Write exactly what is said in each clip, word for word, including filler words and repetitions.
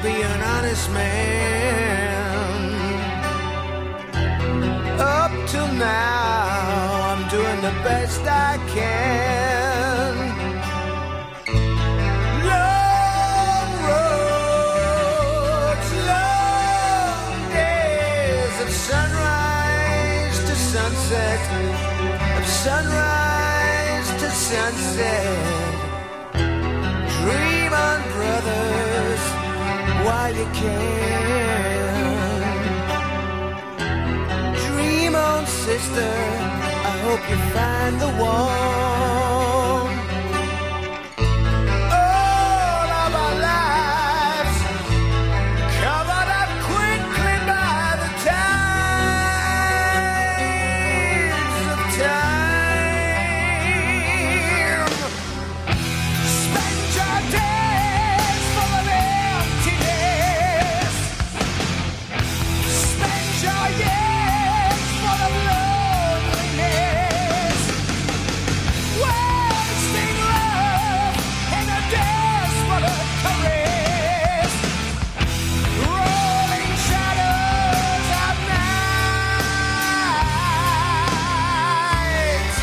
be an honest man. Up till now, I'm doing the best I can. Long roads, long days of sunrise to sunset, of sunrise to sunset. Dream on, brothers, while you can. Dream on, sister, I hope you find the one. All of our lives covered up quickly by the tides of time. Spend your days full of emptiness. Spend your years full of loneliness, wasting love in a desperate caress, rolling shadows at night.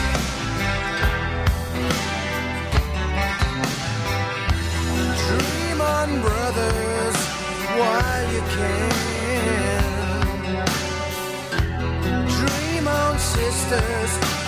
Dream on, brothers, while you can. Dream on, sisters,